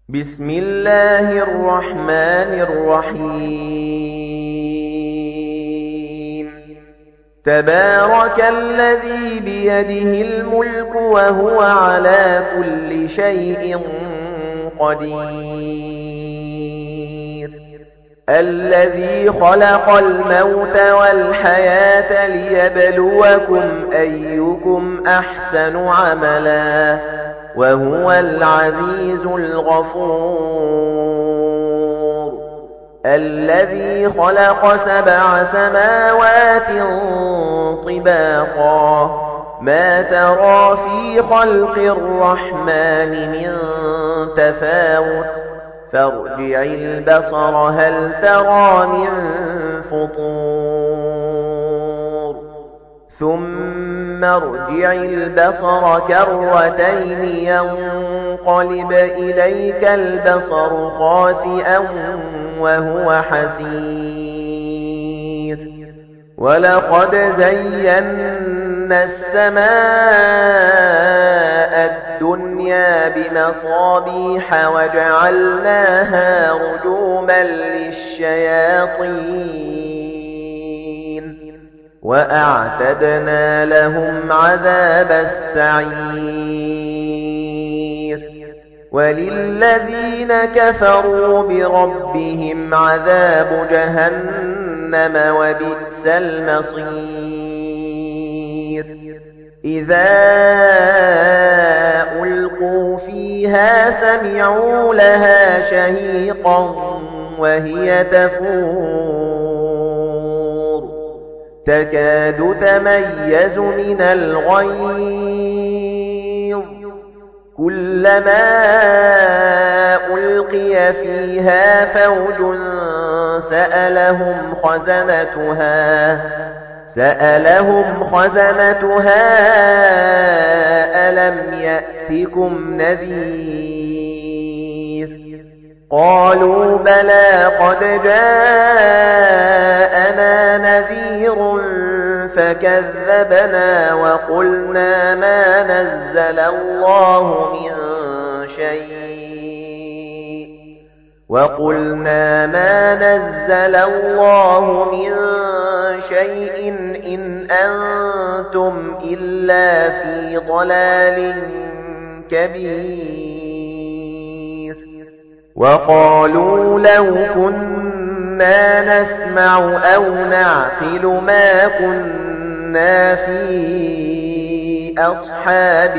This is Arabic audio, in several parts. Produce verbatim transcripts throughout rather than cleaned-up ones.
بسم الله الرحمن الرحيم تبارك الذي بيده الملك وهو على كل شيء قدير الذي خلق الموت والحياة ليبلوكم أيكم أحسن عملا وهو العزيز الغفور الذي خلق سبع سماوات طباقا ما ترى في خلق الرحمن من تفاوت فارجع البصر هل ترى من فطور ثم ارجع البصر كرتين ينقلب إليك البصر خاسئا وهو حسير ولقد زينا السماء الدنيا بمصابيح وجعلناها رجوما للشياطين وأعتدنا لهم عذاب السعير وللذين كفروا بربهم عذاب جهنم وبئس المصير إذا ألقوا فيها سمعوا لها شهيقا وهي تفور تكاد تميز من الغيظ كلما ألقي فيها فوج سألهم خزنتها سألهم خزنتها ألم يأتكم نذير قالوا بلى قد جاءنا نذير فكذبنا وقلنا ما نزل الله من شيء وقلنا ما نزل الله من شيء إن أنتم إلا في ضلال كبير وقالوا لو كنا نسمع أو نعقل ما كنا في أصحاب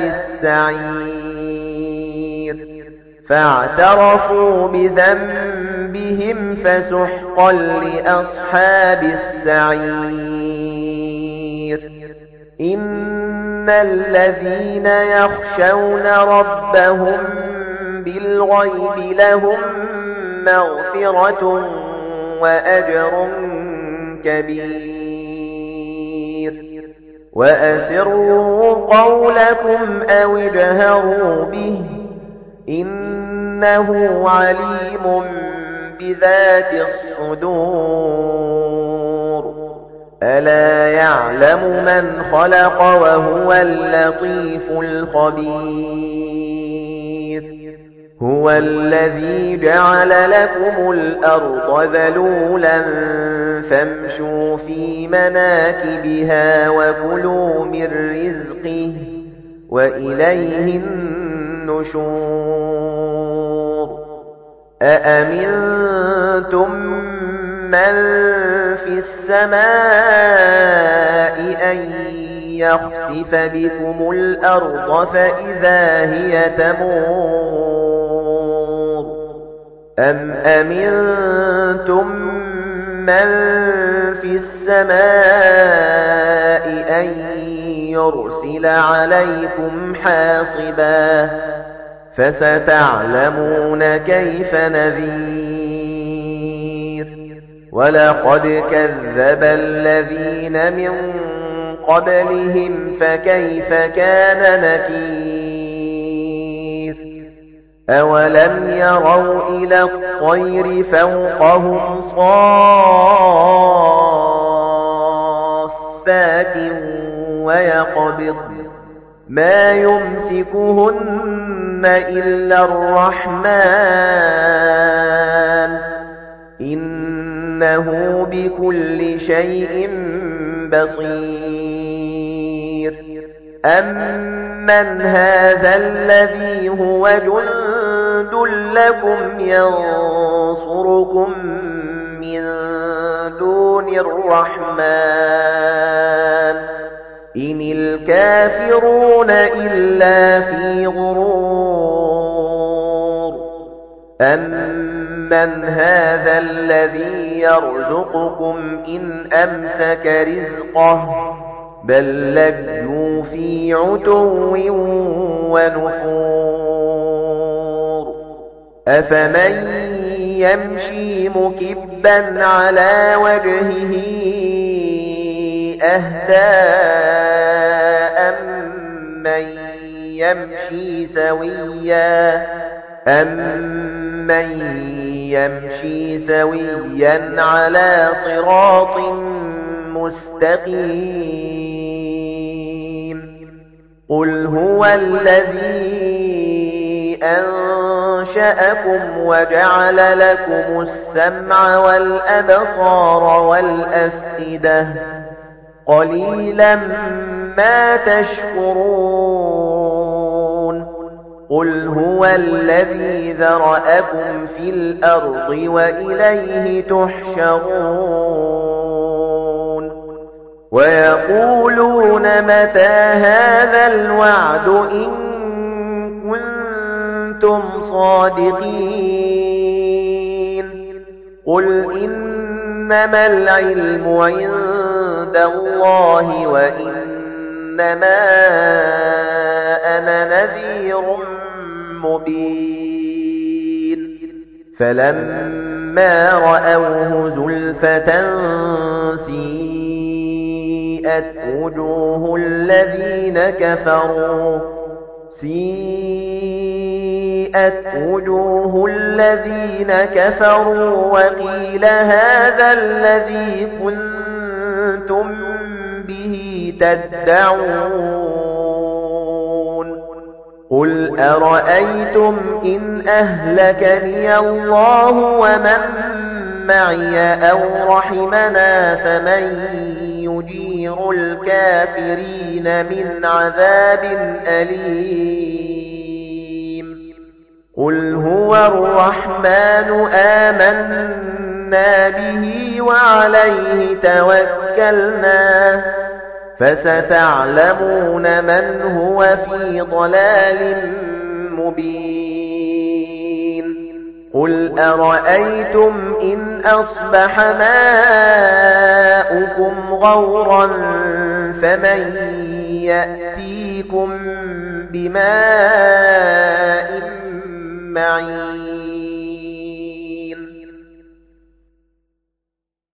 السعير فاعترفوا بذنبهم فسحقا لأصحاب السعير إن الذين يخشون ربهم بالغيب لهم مغفرة وأجر كبير وأسروا قولكم أو اجهروا به إنه عليم بذات الصدور ألا يعلم من خلق وهو اللطيف الخبير هو الذي جعل لكم الأرض ذلولا فامشوا في مناكبها وكلوا من رزقه وإليه النشور أأمنتم من في السماء أن يخسف بكم الأرض فإذا هي تمور أم أمنتم من في السماء أن يرسل عليكم حاصبا فستعلمون كيف نذير ولقد كذب الذين من قبلهم فكيف كان نكير أولم يروا إلى الطير فوقهم صافات ويقبض مَا يُمْسِكُهُنَّ إِلَّا الرَّحْمَنُ إِنَّهُ بِكُلِّ شَيْءٍ بَصِيرٌ أَمَّنْ هَذَا الَّذِي هُوَ جُندٌ لَّكُمْ يَنصُرُكُم مِّن دُونِ الرَّحْمَنِ إِنِ الْكَافِرُونَ إِلَّا فِي غُرُورٍ أَمَّنْ هَذَا الَّذِي يَرْزُقُكُمْ إِنْ أَمْسَكَ رِزْقَهُ بَل لَّجُّوا فِي عُتُوٍّ وَنُفُورٍ أَفَمَن يَمْشِي مُكِبًّا عَلَى وَجْهِهِ أَهْدَىٰ أَمَّن يَمْشِي سَوِيًّا أَمَّن يَمْشِي سَوِيًّا عَلَى صِرَاطٍ مُسْتَقِيمٍ قُلْ هُوَ الَّذِي أَنشَأَكُمْ وَجَعَلَ لَكُمُ السَّمْعَ وَالْأَبْصَارَ وَالْأَفْئِدَةَ قَلِيلًا مَا تَشْكُرُونَ قُلْ هُوَ الَّذِي ذَرَأَكُمْ فِي الْأَرْضِ وَإِلَيْهِ تُحْشَرُونَ وَيَقُولُونَ مَتَى هَذَا الْوَعْدُ إِن كُنتُمْ صَادِقِينَ قُلْ إِنَّمَا الْعِلْمُ عِندَ اللَّهِ وَإِنَّمَا أَنَا نَذِيرٌ مُبِينٌ فَلَمَّا رَأَوْهُ زُلْفَةً سِيئَتْ وُجُوهُ الَّذِينَ كَفَرُوا سِيئَتْ وُجُوهُ الَّذِينَ كَفَرُوا وَقِيلَ هَذَا الَّذِي كُنتُم بِهِ تَدَّعُونَ قُلْ أَرَأَيْتُمْ إِنْ أَهْلَكَنِيَ اللَّهُ وَمَن مَّعِيَ أَوْ رَحِمَنَا فَمَن يُجِيرُ الْكَافِرِينَ مِنْ عَذَابٍ أَلِيمٍ قُلْ هُوَ الرَّحْمَنُ آمَنَّا بِهِ وَعَلَيْهِ تَوَكَّلْنَا فَسَتَعْلَمُونَ مَنْ هُوَ فِي ضَلَالٍ مُبِينٍ قُلْ أَرَأَيْتُمْ إِنْ أَصْبَحَ مَاؤُكُمْ غَوْرًا فَمَن يَأْتِيكُم بِمَاءٍ مَّعِينٍ